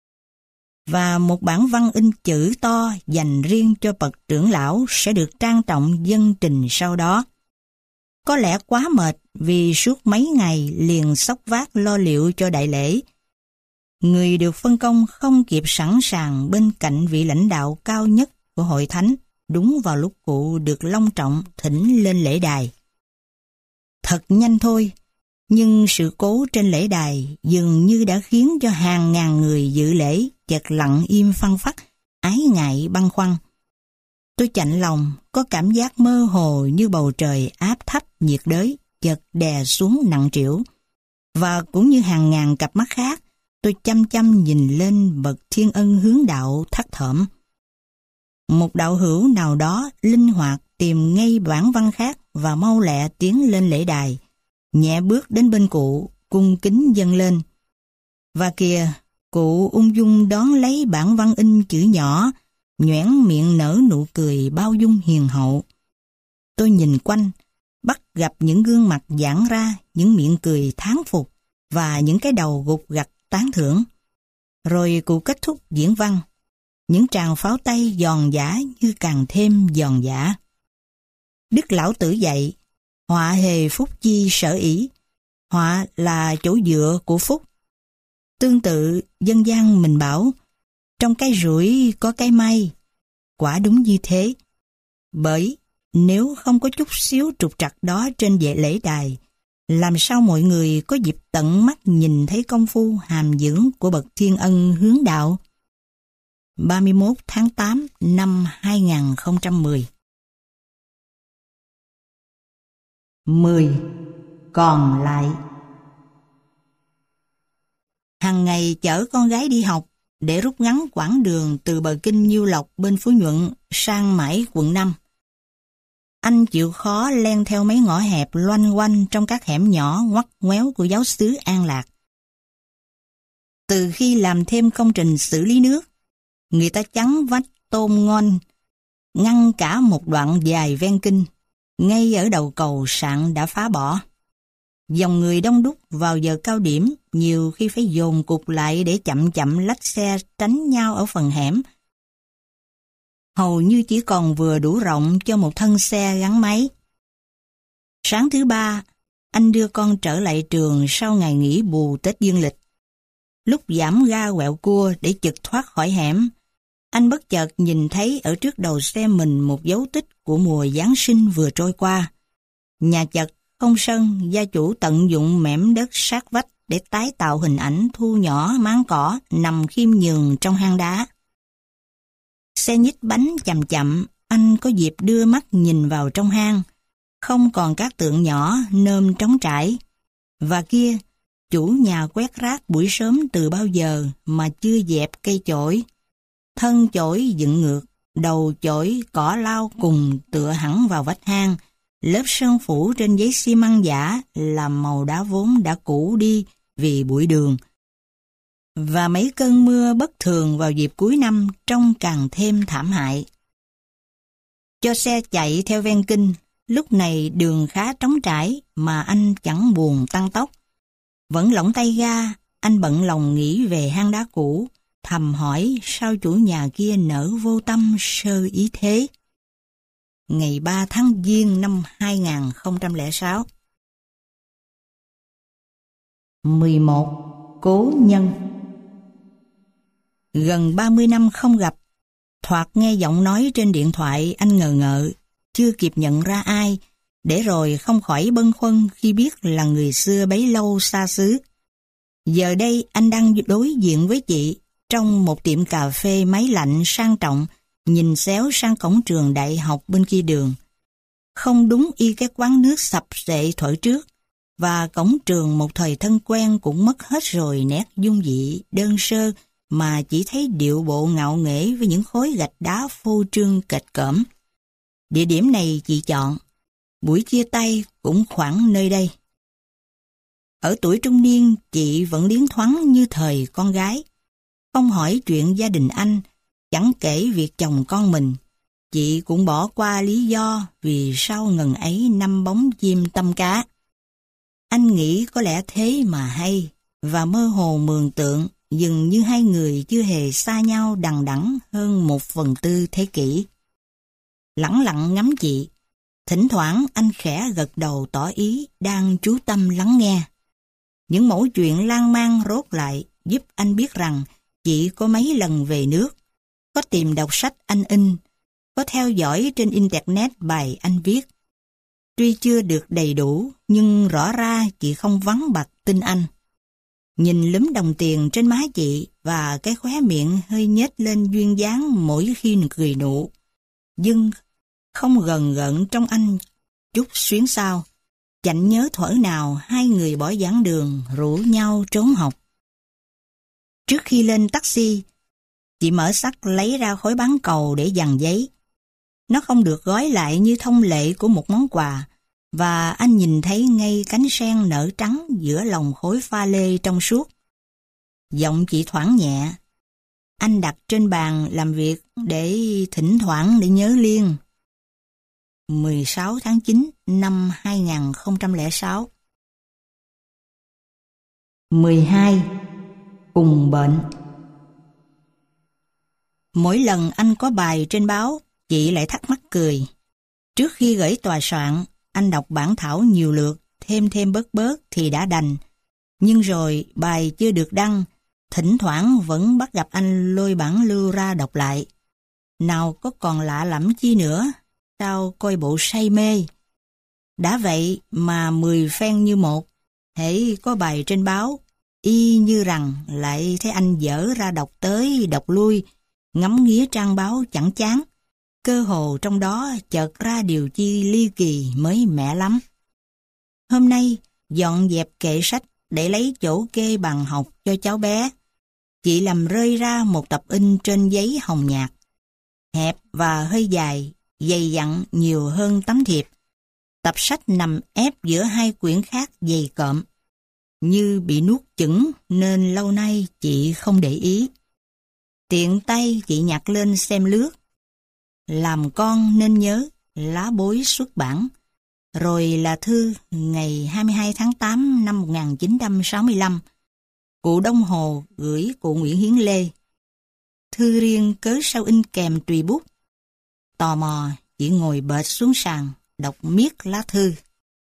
Speaker 1: Và một bản văn in chữ to dành riêng cho bậc trưởng lão sẽ được trang trọng dâng trình sau đó. Có lẽ quá mệt vì suốt mấy ngày liền xốc vác lo liệu cho đại lễ. Người được phân công không kịp sẵn sàng bên cạnh vị lãnh đạo cao nhất của hội thánh đúng vào lúc cụ được long trọng thỉnh lên lễ đài. Thật nhanh thôi, nhưng sự cố trên lễ đài dường như đã khiến cho hàng ngàn người dự lễ chợt lặng im phăng phắc, ái ngại băn khoăn. Tôi chạnh lòng, có cảm giác mơ hồ như bầu trời áp thấp nhiệt đới chợt đè xuống nặng trĩu. Và cũng như hàng ngàn cặp mắt khác, tôi chăm chăm nhìn lên bậc thiên ân hướng đạo thắt thỏm. Một đạo hữu nào đó linh hoạt tìm ngay bản văn khác và mau lẹ tiến lên lễ đài, nhẹ bước đến bên cụ, cung kính dâng lên. Và kìa, cụ ung dung đón lấy bản văn in chữ nhỏ, nhoẻn miệng nở nụ cười bao dung hiền hậu. Tôi nhìn quanh, bắt gặp những gương mặt giãn ra, những miệng cười thán phục và những cái đầu gục gặt tán thưởng. Rồi cụ kết thúc diễn văn. Những tràng pháo tay giòn giã như càng thêm giòn giã. Đức Lão Tử dạy, họa hề phúc chi sở ý, họa là chỗ dựa của phúc. Tương tự, dân gian mình bảo, trong cái rủi có cái may. Quả đúng như thế. Bởi nếu không có chút xíu trục trặc đó trên vệ lễ đài, làm sao mọi người có dịp tận mắt nhìn thấy công phu hàm dưỡng của bậc thiên ân hướng đạo? ba mươi mốt tháng tám năm hai nghìn không trăm mười. mười. Còn lại. Hàng ngày chở con gái đi học để rút ngắn quãng đường từ bờ kinh Nhiêu Lộc bên Phú Nhuận sang mãi quận năm. anh chịu khó len theo mấy ngõ hẹp loanh quanh trong các hẻm nhỏ ngoắt ngoéo của giáo xứ An Lạc. Từ khi làm thêm công trình xử lý nước, người ta chắn vách tôn ngon, ngăn cả một đoạn dài ven kinh, ngay ở đầu cầu sạn đã phá bỏ. Dòng người đông đúc vào giờ cao điểm, nhiều khi phải dồn cục lại để chậm chậm lách xe tránh nhau ở phần hẻm. Hầu như chỉ còn vừa đủ rộng cho một thân xe gắn máy. Sáng thứ ba, anh đưa con trở lại trường sau ngày nghỉ bù Tết dương lịch. Lúc giảm ga quẹo cua để chực thoát khỏi hẻm, anh bất chợt nhìn thấy ở trước đầu xe mình một dấu tích của mùa Giáng sinh vừa trôi qua. Nhà chật, không sân, gia chủ tận dụng mẻm đất sát vách để tái tạo hình ảnh thu nhỏ máng cỏ nằm khiêm nhường trong hang đá. Xe nhích bánh chậm chậm, anh có dịp đưa mắt nhìn vào trong hang. Không còn các tượng nhỏ nơm trống trải. Và kia, chủ nhà quét rác buổi sớm từ bao giờ mà chưa dẹp cây chổi. Thân chổi dựng ngược, đầu chổi cỏ lau cùng tựa hẳn vào vách hang. Lớp sơn phủ trên giấy xi măng giả làm màu đá vốn đã cũ đi vì bụi đường. Và mấy cơn mưa bất thường vào dịp cuối năm trông càng thêm thảm hại. Cho xe chạy theo ven kinh, lúc này đường khá trống trải mà anh chẳng buồn tăng tốc. Vẫn lỏng tay ga, anh bận lòng nghĩ về hang đá cũ, thầm hỏi sao chủ nhà kia nỡ vô tâm sơ ý thế. Ngày ba tháng Giêng năm hai nghìn không trăm lẻ sáu. mười một. Cố nhân. Gần ba mươi năm không gặp, thoạt nghe giọng nói trên điện thoại anh ngờ ngợ, chưa kịp nhận ra ai, để rồi không khỏi bâng khuâng khi biết là người xưa bấy lâu xa xứ. Giờ đây anh đang đối diện với chị trong một tiệm cà phê máy lạnh sang trọng, nhìn xéo sang cổng trường đại học bên kia đường. Không đúng y cái quán nước sập sệ thuở trước, và cổng trường một thời thân quen cũng mất hết rồi nét dung dị đơn sơ mà chỉ thấy điệu bộ ngạo nghễ với những khối gạch đá phô trương kệch cỡm. Địa điểm này chị chọn, buổi chia tay cũng khoảng nơi đây. Ở tuổi trung niên, chị vẫn liến thoáng như thời con gái. Không hỏi chuyện gia đình anh, chẳng kể việc chồng con mình. Chị cũng bỏ qua lý do vì sao ngần ấy năm bóng chim tâm cá. Anh nghĩ có lẽ thế mà hay, và mơ hồ mường tượng dường như hai người chưa hề xa nhau đằng đẵng hơn một phần tư thế kỷ. Lẳng lặng ngắm chị, thỉnh thoảng anh khẽ gật đầu tỏ ý đang chú tâm lắng nghe. Những mẩu chuyện lan man rốt lại giúp anh biết rằng chị có mấy lần về nước, có tìm đọc sách anh in, có theo dõi trên internet bài anh viết. Tuy chưa được đầy đủ, nhưng rõ ra chị không vắng bặt tin anh. Nhìn lúm đồng tiền trên má chị và cái khóe miệng hơi nhếch lên duyên dáng mỗi khi cười nụ, nhưng không gần gợn trong anh chút xuyến sao. Chẳng nhớ thuở nào hai người bỏ giảng đường rủ nhau trốn học. Trước khi lên taxi, chị mở xắt lấy ra khối bán cầu để dằn giấy. Nó không được gói lại như thông lệ của một món quà, và anh nhìn thấy ngay cánh sen nở trắng giữa lòng khối pha lê trong suốt. Giọng chị thoảng nhẹ. Anh đặt trên bàn làm việc để thỉnh thoảng để nhớ liên. mười sáu tháng chín năm hai nghìn không trăm lẻ sáu. mười hai. Cùng bệnh. Mỗi lần anh có bài trên báo, chị lại thắc mắc cười. Trước khi gửi tòa soạn, anh đọc bản thảo nhiều lượt, thêm thêm bớt bớt thì đã đành. Nhưng rồi bài chưa được đăng, thỉnh thoảng vẫn bắt gặp anh lôi bản lưu ra đọc lại. Nào có còn lạ lẫm chi nữa, sao coi bộ say mê. Đã vậy mà mười phen như một, hễ có bài trên báo, y như rằng lại thấy anh dở ra đọc tới đọc lui, ngắm nghía trang báo chẳng chán. Cơ hồ trong đó chợt ra điều chi ly kỳ mới mẻ lắm. Hôm nay dọn dẹp kệ sách để lấy chỗ kê bàn học cho cháu bé. Chị làm rơi ra một tập in trên giấy hồng nhạt, hẹp và hơi dài, dày dặn nhiều hơn tấm thiệp. Tập sách nằm ép giữa hai quyển khác dày cộm. Như bị nuốt chửng nên lâu nay chị không để ý. Tiện tay chị nhặt lên xem lướt. Làm con nên nhớ, lá bối xuất bản. Rồi là thư ngày hai mươi hai tháng tám năm một nghìn chín trăm sáu mươi lăm. Cụ Đông Hồ gửi cụ Nguyễn Hiến Lê. Thư riêng cớ sao in kèm tùy bút. Tò mò, chị ngồi bệt xuống sàn, đọc miết lá thư.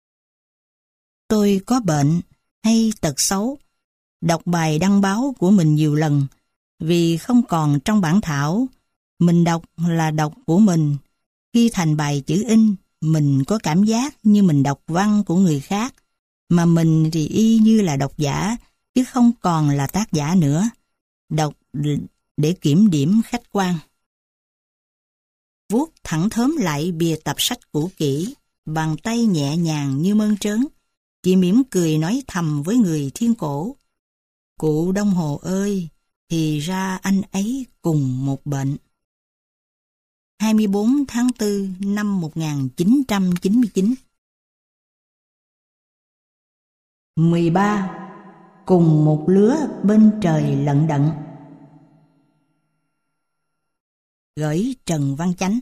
Speaker 1: Tôi có bệnh hay tật xấu. Đọc bài đăng báo của mình nhiều lần, vì không còn trong bản thảo. Mình đọc là đọc của mình. Khi thành bài chữ in, mình có cảm giác như mình đọc văn của người khác, mà mình thì y như là độc giả, chứ không còn là tác giả nữa. Đọc để kiểm điểm khách quan. Vuốt thẳng thớm lại bìa tập sách cũ kỹ, bàn tay nhẹ nhàng như mơn trớn. Chị mỉm cười nói thầm với người thiên cổ. Cụ Đông Hồ ơi, thì ra anh ấy cùng một bệnh. hai mươi bốn tháng tư năm một nghìn chín trăm chín mươi chín. mười ba. Cùng một lứa bên trời lận đận. Gửi Trần Văn Chánh.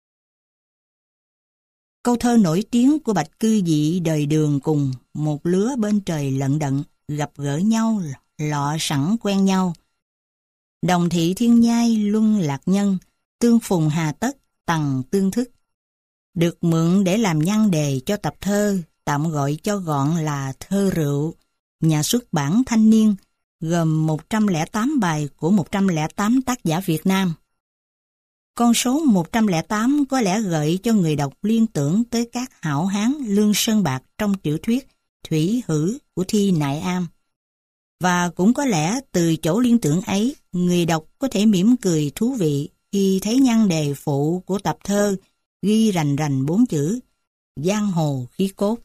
Speaker 1: Câu thơ nổi tiếng của Bạch Cư Dị đời Đường cùng một lứa bên trời lận đận, gặp gỡ nhau, lọ sẵn quen nhau. Đồng thị thiên nhai luân lạc nhân, tương phùng hà tất, tằng tương thức. Được mượn để làm nhan đề cho tập thơ, tạm gọi cho gọn là Thơ Rượu, nhà xuất bản Thanh Niên, gồm một trăm lẻ tám bài của một trăm lẻ tám tác giả Việt Nam. Con số một trăm lẻ tám có lẽ gợi cho người đọc liên tưởng tới các hảo hán Lương Sơn Bạc trong tiểu thuyết Thủy Hử của Thi Nại Am. Và cũng có lẽ từ chỗ liên tưởng ấy, người đọc có thể mỉm cười thú vị khi thấy nhan đề phụ của tập thơ ghi rành rành bốn chữ Giang Hồ Khí Cốt.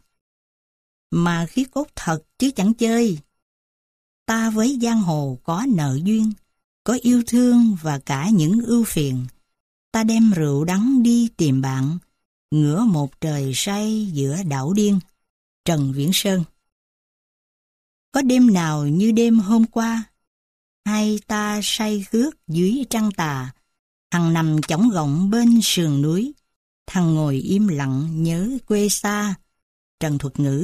Speaker 1: Mà khí cốt thật chứ chẳng chơi. Ta với giang hồ có nợ duyên, có yêu thương và cả những ưu phiền. Ta đem rượu đắng đi tìm bạn, ngửa một trời say giữa đảo điên. Trần Viễn Sơn. Có đêm nào như đêm hôm qua, hai ta say khước dưới trăng tà, thằng nằm chõng gọng bên sườn núi, thằng ngồi im lặng nhớ quê xa. Trần Thuật Ngữ.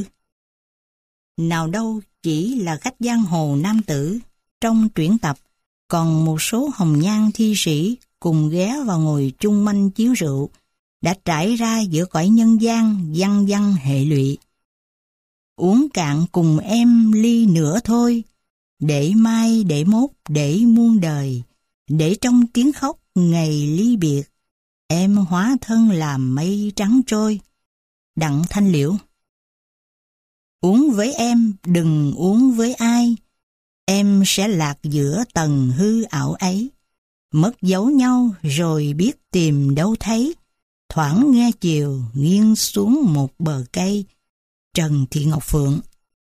Speaker 1: Nào đâu chỉ là khách giang hồ nam tử, trong truyện tập còn một số hồng nhan thi sĩ cùng ghé vào ngồi chung manh chiếu rượu, đã trải ra giữa cõi nhân gian văng văng hệ lụy. Uống cạn cùng em ly nữa thôi, để mai để mốt để muôn đời, để trong tiếng khóc ngày ly biệt, em hóa thân làm mây trắng trôi. Đặng Thanh Liễu. Uống với em, đừng uống với ai, em sẽ lạc giữa tầng hư ảo ấy. Mất dấu nhau rồi biết tìm đâu thấy, thoảng nghe chiều nghiêng xuống một bờ cây. Trần Thị Ngọc Phượng.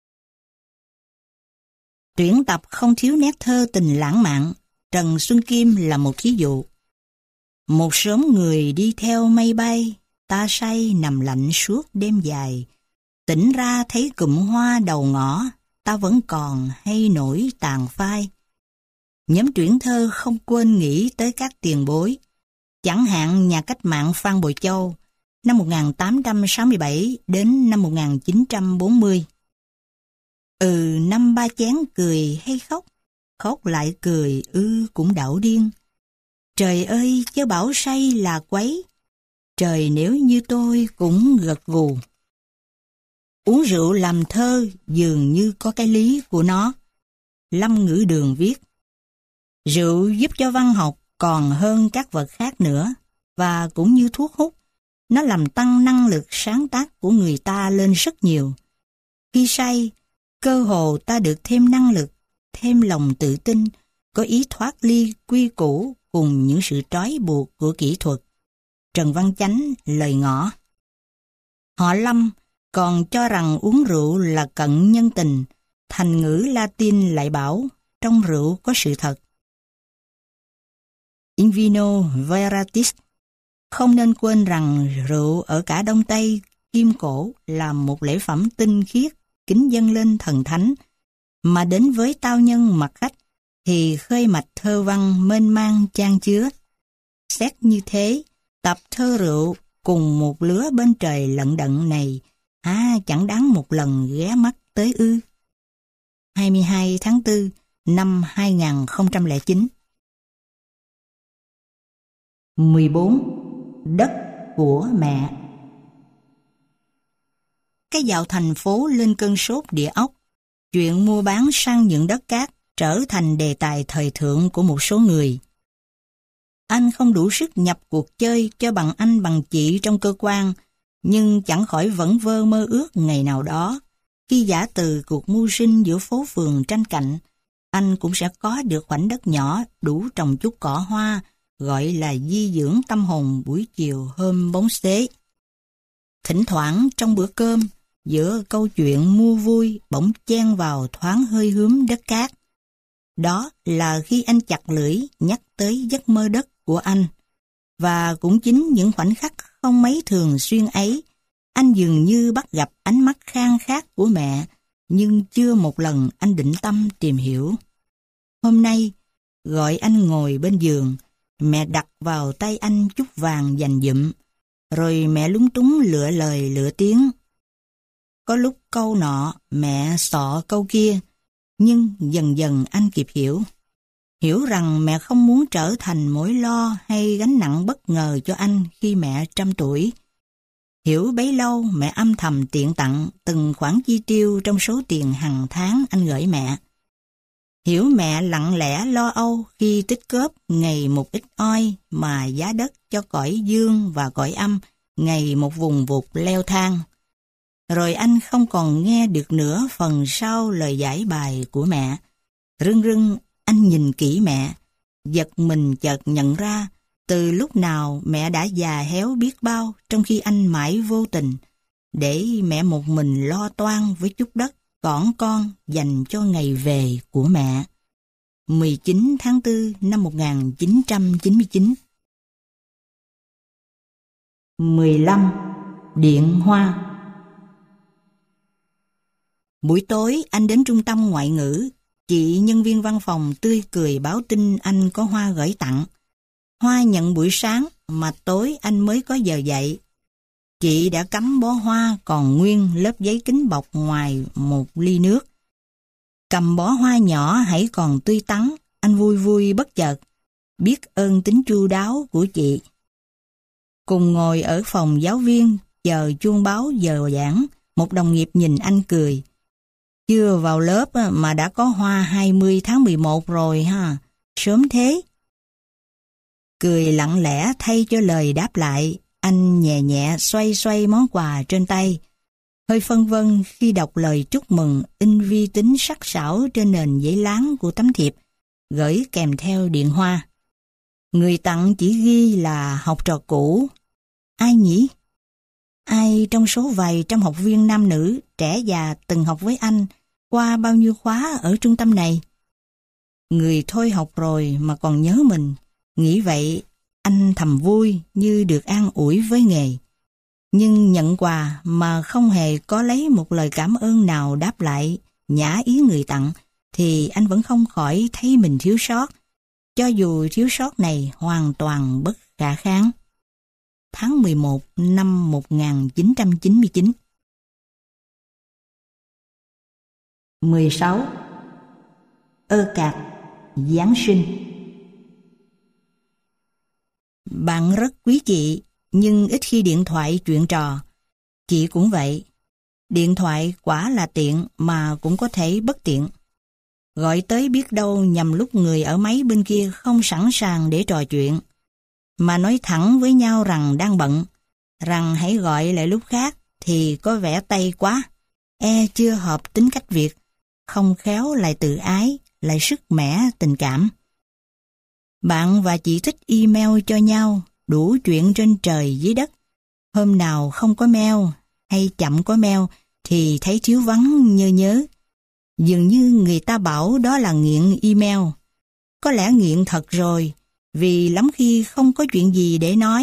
Speaker 1: Tuyển tập không thiếu nét thơ tình lãng mạn, Trần Xuân Kim là một thí dụ. Một sớm người đi theo mây bay, ta say nằm lạnh suốt đêm dài. Tỉnh ra thấy cụm hoa đầu ngõ, ta vẫn còn hay nổi tàn phai. Nhóm truyện thơ không quên nghĩ tới các tiền bối. Chẳng hạn nhà cách mạng Phan Bội Châu, năm một nghìn tám trăm sáu mươi bảy đến năm một nghìn chín trăm bốn mươi. Ừ, năm ba chén cười hay khóc, khóc lại cười ư cũng đảo điên. Trời ơi, chớ bảo say là quấy, trời nếu như tôi cũng gật gù. Uống rượu làm thơ dường như có cái lý của nó. Lâm Ngữ Đường viết, rượu giúp cho văn học còn hơn các vật khác nữa, và cũng như thuốc hút, nó làm tăng năng lực sáng tác của người ta lên rất nhiều. Khi say, cơ hồ ta được thêm năng lực, thêm lòng tự tin, có ý thoát ly quy củ cùng những sự trói buộc của kỹ thuật. Trần Văn Chánh lời ngõ. Họ Lâm còn cho rằng uống rượu là cận nhân tình, thành ngữ Latin lại bảo trong rượu có sự thật. In vino veratis. Không nên quên rằng rượu ở cả Đông Tây, Kim Cổ là một lễ phẩm tinh khiết, kính dâng lên thần thánh, mà đến với tao nhân mặt khách thì khơi mạch thơ văn mênh mang chan chứa. Xét như thế, tập thơ rượu cùng một lứa bên trời lận đận này, há chẳng đáng một lần ghé mắt tới ư. hai mươi hai tháng tư năm hai nghìn không trăm lẻ chín. mười bốn. Đất của mẹ. Cái dạo thành phố lên cơn sốt địa ốc, chuyện mua bán sang nhượng đất cát trở thành đề tài thời thượng của một số người. Anh không đủ sức nhập cuộc chơi cho bằng anh bằng chị trong cơ quan, nhưng chẳng khỏi vẫn vơ mơ ước ngày nào đó, khi giả từ cuộc mưu sinh giữa phố phường tranh cạnh, anh cũng sẽ có được khoảnh đất nhỏ đủ trồng chút cỏ hoa, gọi là di dưỡng tâm hồn buổi chiều hôm bóng xế. Thỉnh thoảng trong bữa cơm, giữa câu chuyện mua vui bỗng chen vào thoáng hơi hướm đất cát. Đó là khi anh chặt lưỡi nhắc tới giấc mơ đất của anh. Và cũng chính những khoảnh khắc không mấy thường xuyên ấy, anh dường như bắt gặp ánh mắt khao khát của mẹ, nhưng chưa một lần anh định tâm tìm hiểu. Hôm nay, gọi anh ngồi bên giường, mẹ đặt vào tay anh chút vàng dành dụm, rồi mẹ lúng túng lựa lời lựa tiếng. Có lúc câu nọ, mẹ xọ câu kia, nhưng dần dần anh kịp hiểu. Hiểu rằng mẹ không muốn trở thành mối lo hay gánh nặng bất ngờ cho anh khi mẹ trăm tuổi. Hiểu bấy lâu mẹ âm thầm tiện tặng từng khoản chi tiêu trong số tiền hàng tháng anh gửi mẹ. Hiểu mẹ lặng lẽ lo âu khi tích góp ngày một ít oi mà giá đất cho cõi dương và cõi âm ngày một vùng vụt leo thang. Rồi anh không còn nghe được nữa phần sau lời giải bài của mẹ. Rưng rưng anh nhìn kỹ mẹ, giật mình chợt nhận ra từ lúc nào mẹ đã già héo biết bao trong khi anh mãi vô tình, để mẹ một mình lo toan với chút đất cỏn con dành cho ngày về của mẹ. mười chín tháng tư năm một nghìn chín trăm chín mươi chín. mười lăm. Điện hoa. Buổi tối anh đến trung tâm ngoại ngữ, chị nhân viên văn phòng tươi cười báo tin anh có hoa gửi tặng. Hoa nhận buổi sáng mà tối anh mới có giờ dậy. Chị đã cắm bó hoa còn nguyên lớp giấy kính bọc ngoài một ly nước. Cầm bó hoa nhỏ hãy còn tươi tắn, anh vui vui bất chợt, biết ơn tính chu đáo của chị. Cùng ngồi ở phòng giáo viên, chờ chuông báo giờ giảng, một đồng nghiệp nhìn anh cười. Chưa vào lớp mà đã có hoa hai mươi tháng mười một rồi ha, sớm thế. Cười lặng lẽ thay cho lời đáp lại, anh nhẹ nhẹ xoay xoay món quà trên tay, hơi phân vân khi đọc lời chúc mừng in vi tính sắc sảo trên nền giấy láng của tấm thiệp, gửi kèm theo điện hoa. Người tặng chỉ ghi là học trò cũ. Ai nhỉ? Ai trong số vài trăm học viên nam nữ, trẻ già từng học với anh qua bao nhiêu khóa ở trung tâm này? Người thôi học rồi mà còn nhớ mình. Nghĩ vậy, anh thầm vui như được an ủi với nghề. Nhưng nhận quà mà không hề có lấy một lời cảm ơn nào đáp lại nhã ý người tặng, thì anh vẫn không khỏi thấy mình thiếu sót, cho dù thiếu sót này hoàn toàn bất khả kháng. Tháng mười một năm một nghìn chín trăm chín mươi chín. mười sáu. Ơ cạc, Giáng sinh. Bạn rất quý chị, nhưng ít khi điện thoại chuyện trò. Chị cũng vậy. Điện thoại quả là tiện mà cũng có thể bất tiện. Gọi tới biết đâu nhằm lúc người ở máy bên kia không sẵn sàng để trò chuyện, mà nói thẳng với nhau rằng đang bận, rằng hãy gọi lại lúc khác thì có vẻ tây quá, e chưa hợp tính cách Việt, không khéo lại tự ái, lại sức mẻ tình cảm. Bạn và chị thích email cho nhau, đủ chuyện trên trời dưới đất. Hôm nào không có mail hay chậm có mail thì thấy thiếu vắng nhớ nhớ. Dường như người ta bảo đó là nghiện email. Có lẽ nghiện thật rồi, vì lắm khi không có chuyện gì để nói,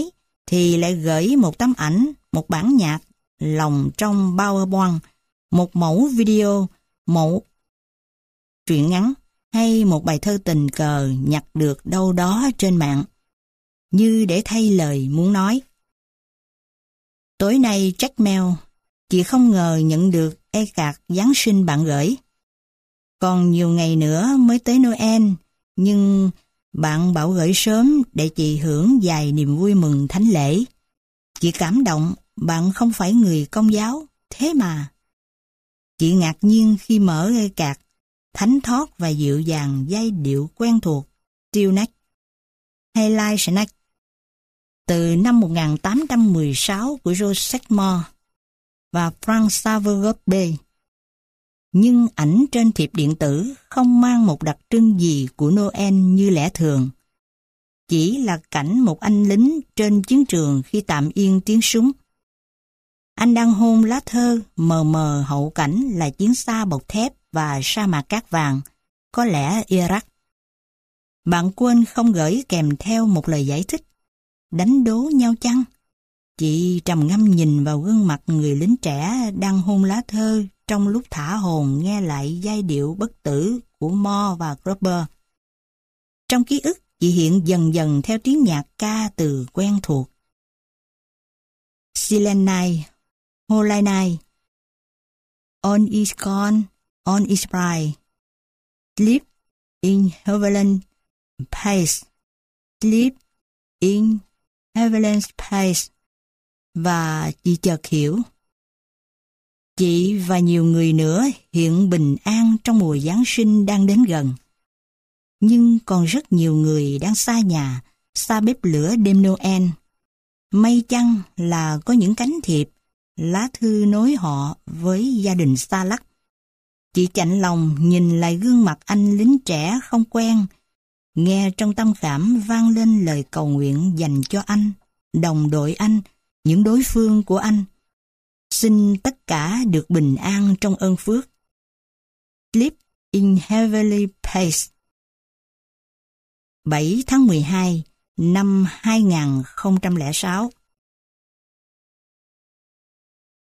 Speaker 1: thì lại gửi một tấm ảnh, một bản nhạc lồng trong PowerPoint, một mẫu video, một truyện ngắn hay một bài thơ tình cờ nhặt được đâu đó trên mạng, như để thay lời muốn nói. Tối nay check mail, chị không ngờ nhận được e-card Giáng sinh bạn gửi. Còn nhiều ngày nữa mới tới Noel, nhưng bạn bảo gửi sớm để chị hưởng vài niềm vui mừng thánh lễ. Chị cảm động, bạn không phải người Công giáo, thế mà. Chị ngạc nhiên khi mở e-card, thánh thót và dịu dàng giai điệu quen thuộc, Still Next hay Light Snack từ năm một nghìn tám trăm mười sáu của Joseph Moore và Frank Saverope. Nhưng ảnh trên thiệp điện tử không mang một đặc trưng gì của Noel như lẽ thường. Chỉ là cảnh một anh lính trên chiến trường khi tạm yên tiếng súng. Anh đang hôn lá thơ, mờ mờ hậu cảnh là chiến xa bọc thép và sa mạc cát vàng, có lẽ Iraq. Bạn quên không gửi kèm theo một lời giải thích. Đánh đố nhau chăng? Chị trầm ngâm nhìn vào gương mặt người lính trẻ đang hôn lá thơ trong lúc thả hồn nghe lại giai điệu bất tử của Moore và Gruber. Trong ký ức, chị hiện dần dần theo tiếng nhạc ca từ quen thuộc. Silent Night, Holy Night, On is gone, on is bright, sleep in heavenly place, sleep in heavenly place. Và chị chợt hiểu. Chị và nhiều người nữa hiện bình an trong mùa Giáng sinh đang đến gần. Nhưng còn rất nhiều người đang xa nhà, xa bếp lửa đêm Noel. May chăng là có những cánh thiệp, lá thư nối họ với gia đình xa lắc. Chị chạnh lòng nhìn lại gương mặt anh lính trẻ không quen, nghe trong tâm khảm vang lên lời cầu nguyện dành cho anh, đồng đội anh, những đối phương của anh. Xin tất cả được bình an trong ơn phước. Sleep in heavenly place. bảy tháng mười hai năm hai nghìn không trăm lẻ sáu.